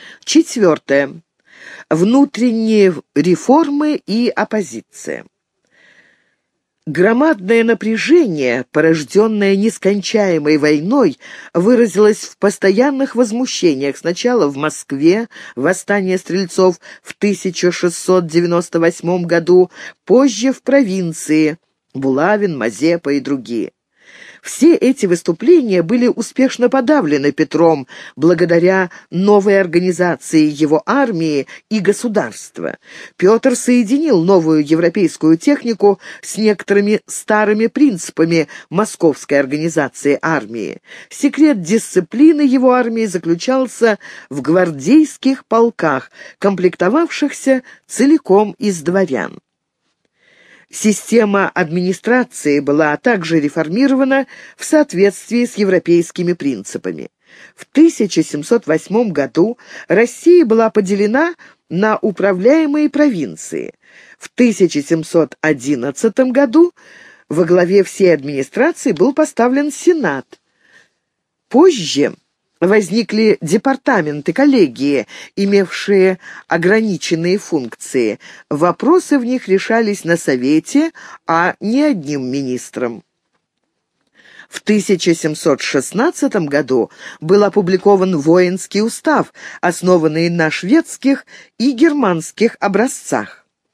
Четвертое. Внутренние реформы и оппозиция. Громадное напряжение, порожденное нескончаемой войной, выразилось в постоянных возмущениях. Сначала в Москве, восстание стрельцов в 1698 году, позже в провинции, Булавин, Мазепа и другие. Все эти выступления были успешно подавлены Петром благодаря новой организации его армии и государства. Петр соединил новую европейскую технику с некоторыми старыми принципами московской организации армии. Секрет дисциплины его армии заключался в гвардейских полках, комплектовавшихся целиком из дворян. Система администрации была также реформирована в соответствии с европейскими принципами. В 1708 году Россия была поделена на управляемые провинции. В 1711 году во главе всей администрации был поставлен Сенат. Позже возникли департаменты, коллегии, имевшие ограниченные функции. Вопросы в них решались на Совете, а не одним министром. В 1716 году был опубликован воинский устав, основанный на шведских и германских образцах.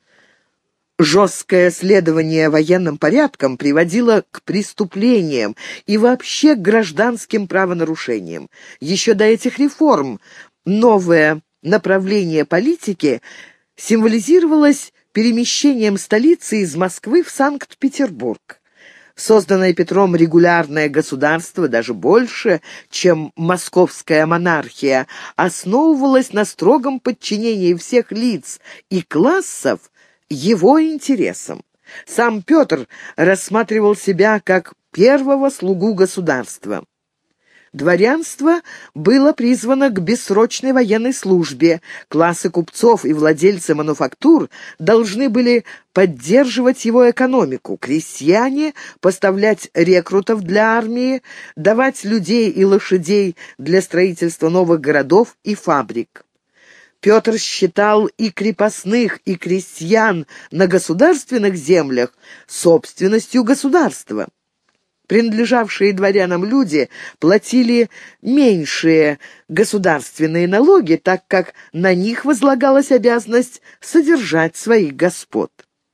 Жесткое следование военным порядкам приводило к преступлениям и вообще к гражданским правонарушениям. Еще до этих реформ новое направление политики символизировалось перемещением столицы из Москвы в Санкт-Петербург. Созданное Петром регулярное государство, даже больше, чем московская монархия, основывалось на строгом подчинении всех лиц и классов его интересам. Сам Петр рассматривал себя как первого слугу государства. Дворянство было призвано к бессрочной военной службе. Классы купцов и владельцы мануфактур должны были поддерживать его экономику. Крестьяне поставлять рекрутов для армии, давать людей и лошадей для строительства новых городов и фабрик. Петр считал и крепостных, и крестьян на государственных землях собственностью государства. Принадлежавшие дворянам люди платили меньшие государственные налоги, так как на них возлагалась обязанность содержать своих господ.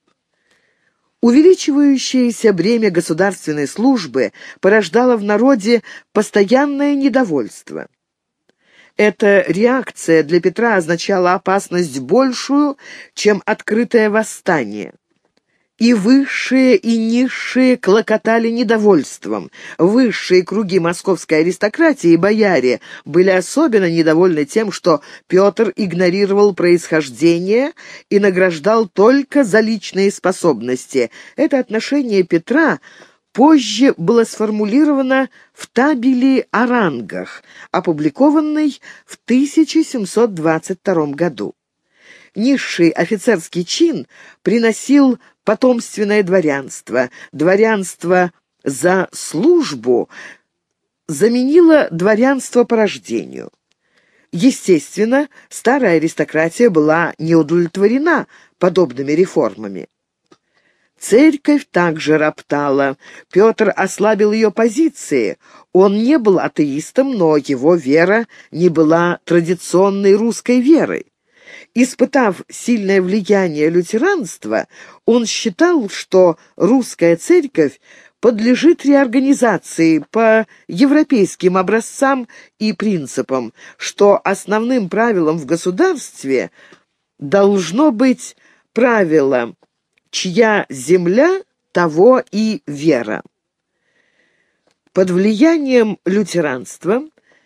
Увеличивающееся бремя государственной службы порождало в народе постоянное недовольство. Эта реакция для Петра означала опасность большую, чем открытое восстание. И высшие, и низшие клокотали недовольством. Высшие круги московской аристократии и бояре были особенно недовольны тем, что Петр игнорировал происхождение и награждал только за личные способности. Это отношение Петра позже было сформулировано в табели о рангах, опубликованной в 1722 году. Низший офицерский чин приносил потомственное дворянство. Дворянство за службу заменило дворянство по рождению. Естественно, старая аристократия была не удовлетворена подобными реформами. Церковь также роптала. Петр ослабил ее позиции. Он не был атеистом, но его вера не была традиционной русской верой. Испытав сильное влияние лютеранства, он считал, что русская церковь подлежит реорганизации по европейским образцам и принципам, что основным правилом в государстве должно быть правило «чья земля, того и вера». Под влиянием лютеранства,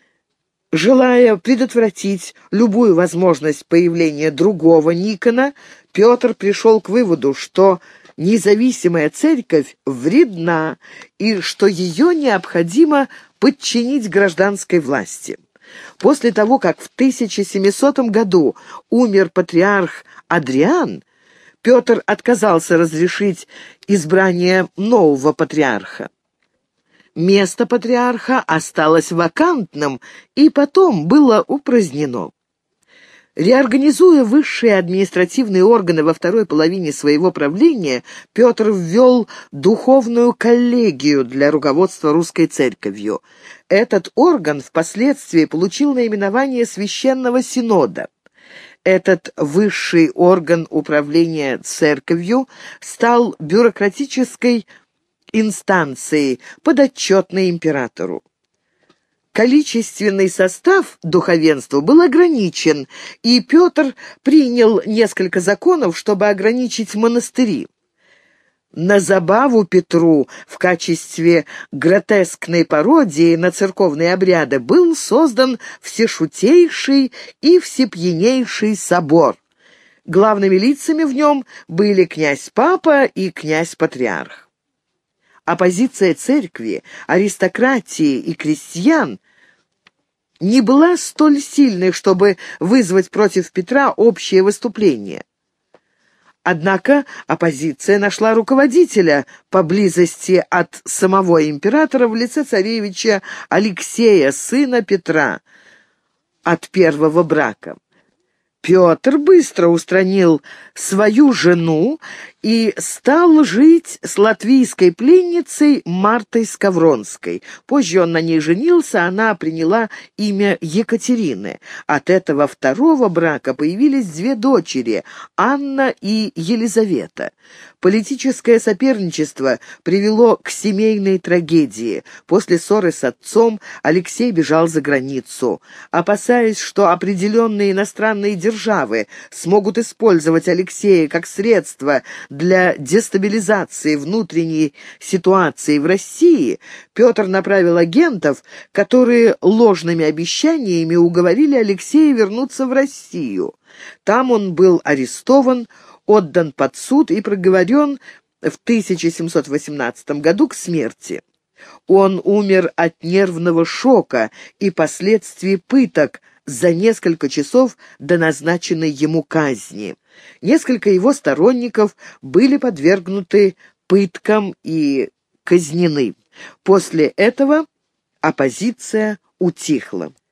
желая предотвратить любую возможность появления другого Никона, Петр пришел к выводу, что независимая церковь вредна и что ее необходимо подчинить гражданской власти. После того, как в 1700 году умер патриарх Адриан, Петр отказался разрешить избрание нового патриарха. Место патриарха осталось вакантным и потом было упразднено. Реорганизуя высшие административные органы во второй половине своего правления, Петр ввел духовную коллегию для руководства русской церковью. Этот орган впоследствии получил наименование Священного Синода. Этот высший орган управления церковью стал бюрократической инстанцией, подотчетной императору. Количественный состав духовенства был ограничен, и Петр принял несколько законов, чтобы ограничить монастыри. На забаву Петру в качестве гротескной пародии на церковные обряды был создан всешутейший и всепьянейший собор. Главными лицами в нем были князь-папа и князь-патриарх. Оппозиция церкви, аристократии и крестьян не была столь сильной, чтобы вызвать против Петра общее выступление. Однако оппозиция нашла руководителя поблизости от самого императора в лице царевича Алексея, сына Петра, от первого брака. Петр быстро устранил свою жену и стал жить с латвийской пленницей Мартой Скавронской. Позже он на ней женился, она приняла имя Екатерины. От этого второго брака появились две дочери – Анна и Елизавета. Политическое соперничество привело к семейной трагедии. После ссоры с отцом Алексей бежал за границу. Опасаясь, что определенные иностранные державы смогут использовать Алексея как средство для дестабилизации внутренней ситуации в России, Петр направил агентов, которые ложными обещаниями уговорили Алексея вернуться в Россию. Там он был арестован, отдан под суд и приговорен в 1718 году к смерти. Он умер от нервного шока и последствий пыток за несколько часов до назначенной ему казни. Несколько его сторонников были подвергнуты пыткам и казнены. После этого оппозиция утихла.